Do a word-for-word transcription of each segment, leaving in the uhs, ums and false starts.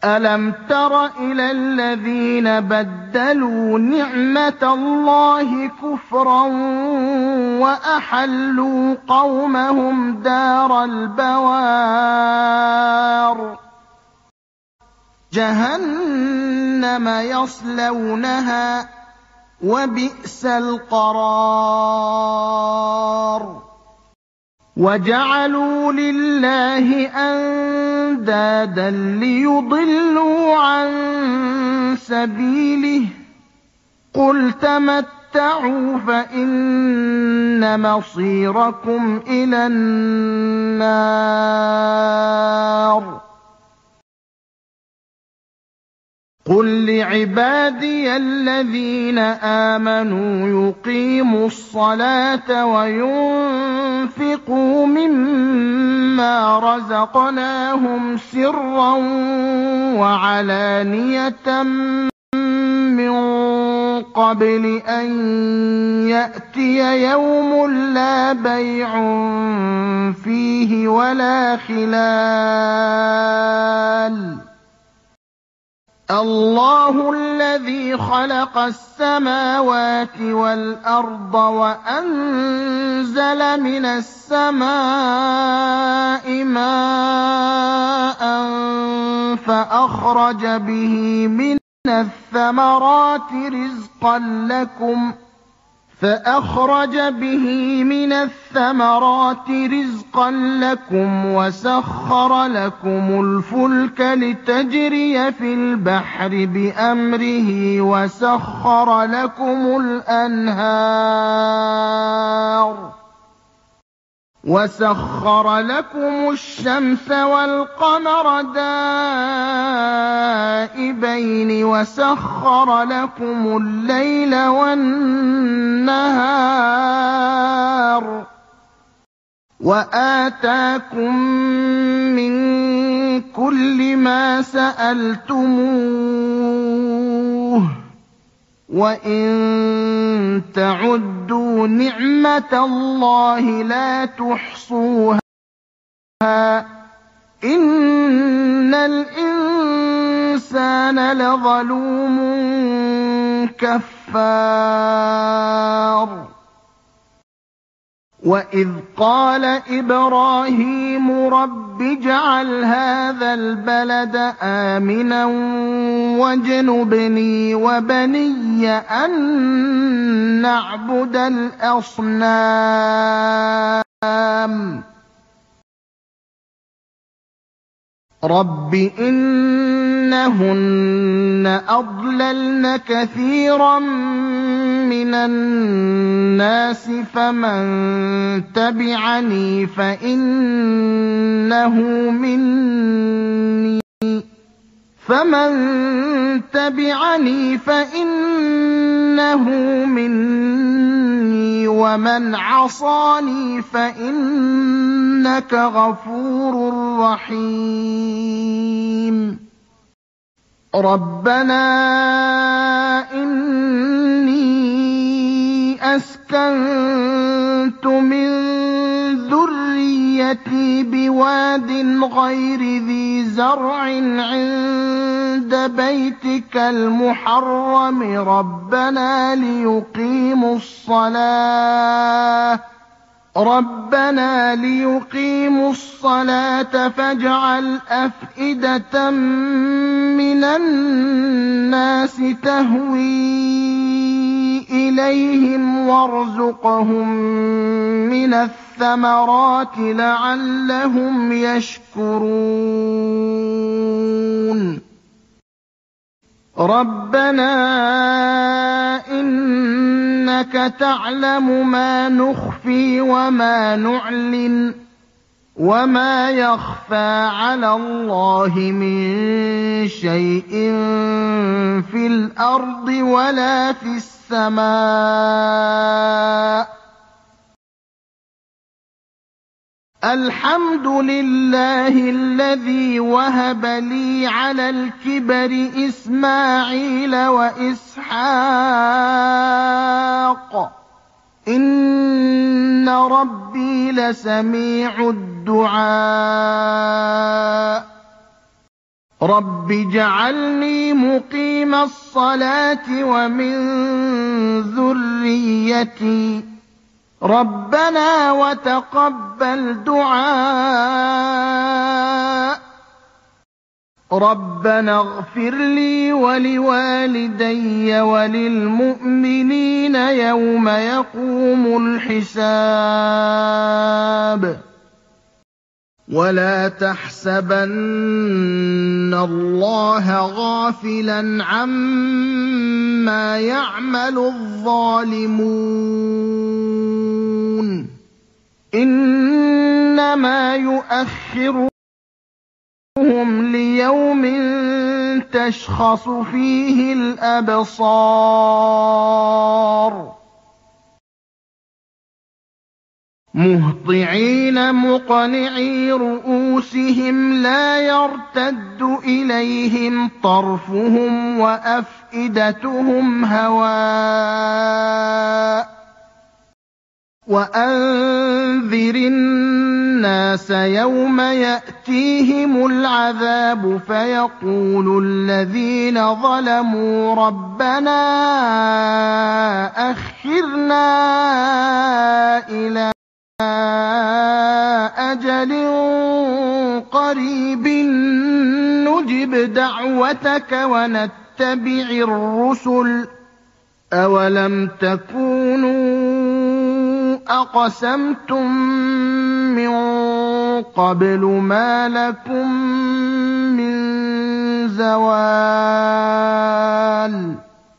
أَلَمْ تَرَ إِلَى الَّذِينَ بَدَّلُوا نِعْمَتَ اللَّهِ كُفْرًا وَأَحَلُّوا قَوْمَهُمْ دَارَ الْبَوَارِ جَهَنَّمَ يَصْلَوْنَهَا ۖ وَبِئْسَ الْقَرَارُ وَجَعَلُوا لِلَّهِ أَندَادًا لِّيُضِلُّوا عَن سَبِيلِهِ ۗ قُلْ تَمَتَّعُوا فَإِنَّ مَصِيرَكُمْ إِلَى النَّارِ قُل لِّعِبَادِيَ الَّذِينَ آمَنُوا يُقِيمُوا الصَّلَاةَ وَيُنفِقُوا مِمَّا رَزَقْنَاهُمْ سِرًّا وَعَلَانِيَةً مِّن قَبْلِ أَن يَأْتِيَ يَوْمٌ لَّا بَيْعٌ فِيهِ وَلَا خِلَالٌ اللَّهُ الَّذِي خَلَقَ السَّمَاوَاتِ وَالْأَرْضَ وَأَنزَلَ مِنَ السَّمَاءِ مَاءً فَأَخْرَجَ بِهِ مِنَ الثَّمَرَاتِ رِزْقًا لَّكُمْ فَأَخْرَجَ بِهِ مِنَ الثَّمَرَاتِ رِزْقًا لَّكُمْ وَسَخَّرَ لَكُمُ الْفُلْكَ لِتَجْرِيَ فِي الْبَحْرِ بِأَمْرِهِ وَسَخَّرَ لَكُمُ الْأَنْهَارَ وَسَخَّرَ لَكُمُ الشَّمْسَ وَالْقَمَرَ دَائِبَيْنِ وَسَخَّرَ لَكُمُ اللَّيْلَ وَالنَّهَارَ وَآتَاكُم مِّن كُلِّ مَا سَأَلْتُمُوهُ ۚ وَإِن تَعُدُّوا نِعْمَتَ اللَّهِ لَا تُحْصُوهَا ۗ إِنَّ الْإِنسَانَ لَظَلُومٌ كَفَّارٌ وَإِذْ قَالَ إِبْرَاهِيمُ رَبِّ اجْعَلْ هَٰذَا الْبَلَدَ آمِنًا وَاجْنُبْنِي وَبَنِيَّ أَن نَّعْبُدَ الْأَصْنَامَ رَبِّ إِنَّهُنَّ أَضْلَلْنَ كَثِيرًا مِّنَ النَّاسِ ۖ فَمَن تَبِعَنِي فَإِنَّهُ مِنِّي فَمَن تَبِعَنِي فَإِنَّهُ مِنِّي وَمَنْ عَصَانِي فَإِنَّكَ غَفُورٌ رَّحِيمٌ رَبَّنَا إِنِّي أَسْكَنتُ مِن ذُرِّيَّتِي بِوَادٍ غَيْرِ ذِي زَرْعٍ عِندَ بَيْتِكَ الْمُحَرَّمِ رَبَّنَا لِيُقِيمُوا الصَّلَاةَ رَبَّنَا لِيُقِيمُوا الصَّلَاةَ فَاجْعَلْ أَفْئِدَةً مِّنَ النَّاسِ تَهْوِي إِلَيْهِمْ وَارْزُقْهُم مِّنَ الثَّمَرَاتِ لَعَلَّهُمْ يَشْكُرُونَ رَبَّنَا إِنَّكَ تَعْلَمُ مَا نُخْفِي وَمَا نُعْلِنُ وَمَا يَخْفَىٰ عَلَى اللَّهِ مِن شَيْءٍ فِي الْأَرْضِ وَلَا فِي السَّمَاءِ الْحَمْدُ لِلَّهِ الَّذِي وَهَبَ لِي عَلَى الْكِبَرِ إِسْمَاعِيلَ وَإِسْحَاقَ ۚ إِنَّ رَبِّي لَسَمِيعُ الدُّعَاءِ رَبِّ اجْعَلْنِي مُقِيمَ الصَّلَاةِ وَمِن ذُرِّيَّتِي ۚ رَبَّنَا وَتَقَبَّلْ دُعَاءِ رَبَّنَا اغْفِرْ لِي وَلِوَالِدَيَّ وَلِلْمُؤْمِنِينَ يَوْمَ يَقُومُ الْحِسَابُ وَلَا تَحْسَبَنَّ اللَّهَ غَافِلًا عَمَّا يَعْمَلُ الظَّالِمُونَ ۚ إِنَّمَا يُؤَخِّرُهُمْ لِيَوْمٍ تَشْخَصُ فِيهِ الْأَبْصَارُ مُهْطِعِينَ مُقْنِعِي رُءُوسِهِمْ لَا يَرْتَدُّ إِلَيْهِمْ طَرْفُهُمْ وَأَفْئِدَتُهُمْ هَوَاءٌ وَأَنذِرِ النَّاسَ يَوْمَ يَأْتِيهِمُ الْعَذَابُ فَيَقُولُ الَّذِينَ ظَلَمُوا رَبَّنَا أَخِّرْنَا إِلَىٰ أَجَلٍ قَرِيبٍ نُّجِبْ دَعْوَتَكَ وَنَتَّبِعِ الرُّسُلَ ۗ أَوَلَمْ تَكُونُوا أَقْسَمْتُم مِّن قَبْلُ مَا لَكُم مِّن زَوَالٍ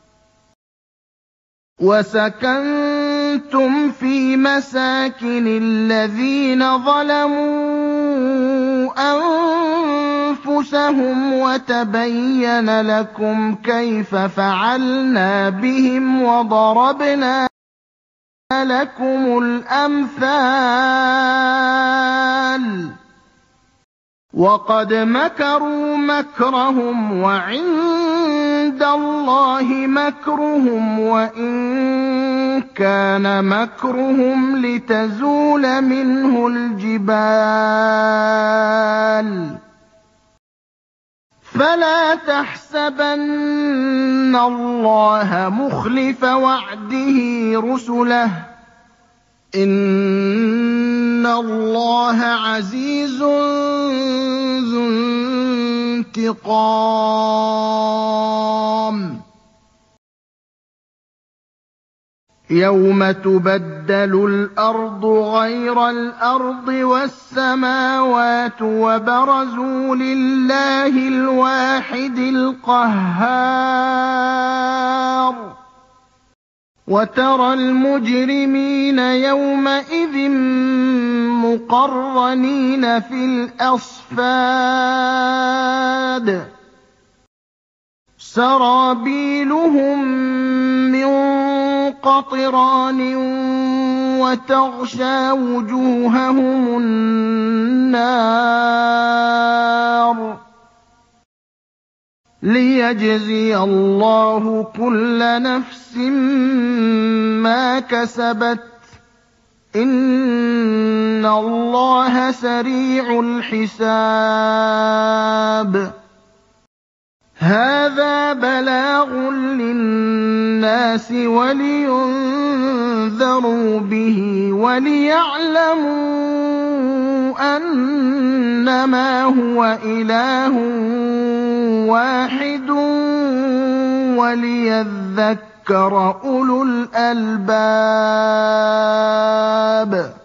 وَسَكَنتُمْ فِي مَسَاكِنِ الَّذِينَ ظَلَمُوا أَنفُسَهُمْ وَتَبَيَّنَ لَكُمْ كَيْفَ فَعَلْنَا بِهِمْ وَضَرَبْنَا لَكُمُ الْأَمْثَالَ ۚ وَقَدْ مَكَرُوا مَكْرَهُمْ وَعِندَ اللَّهِ مَكْرُهُمْ وَإِن كَانَ مَكْرُهُمْ لِتَزُولَ مِنْهُ الْجِبَالُ فَلَا تَحْسَبَنَّ اللَّهَ مُخْلِفَ وَعْدِهِ رُسُلَهُ ۗ إِنَّ اللَّهَ عَزِيزٌ ذُو انتِقَامٍ يَوْمَ تُبَدَّلُ الْأَرْضُ غَيْرَ الْأَرْضِ وَالسَّمَاوَاتُ وَبَرَزُوا لِلَّهِ الْوَاحِدِ الْقَهَّارِ وَتَرَى الْمُجْرِمِينَ يَوْمَئِذٍ مُّقَرَّنِينَ فِي الْأَصْفَادِ سَرَابِيلُهُم مِّن قَطِرَانٍ وَتَغْشَىٰ وُجُوهَهُمُ النَّارُ لِيَجْزِيَ اللَّهُ كُلَّ نَفْسٍ مَّا كَسَبَتْ ۚ إِنَّ اللَّهَ سَرِيعُ الْحِسَابِ هَٰذَا بَلَاغٌ لِّلنَّاسِ وَلِيُنذَرُوا بِهِ وَلِيَعْلَمُوا أَنَّمَا هُوَ إِلَٰهٌ وَاحِدٌ وَلِيَذَّكَّرَ أُولُو الْأَلْبَابِ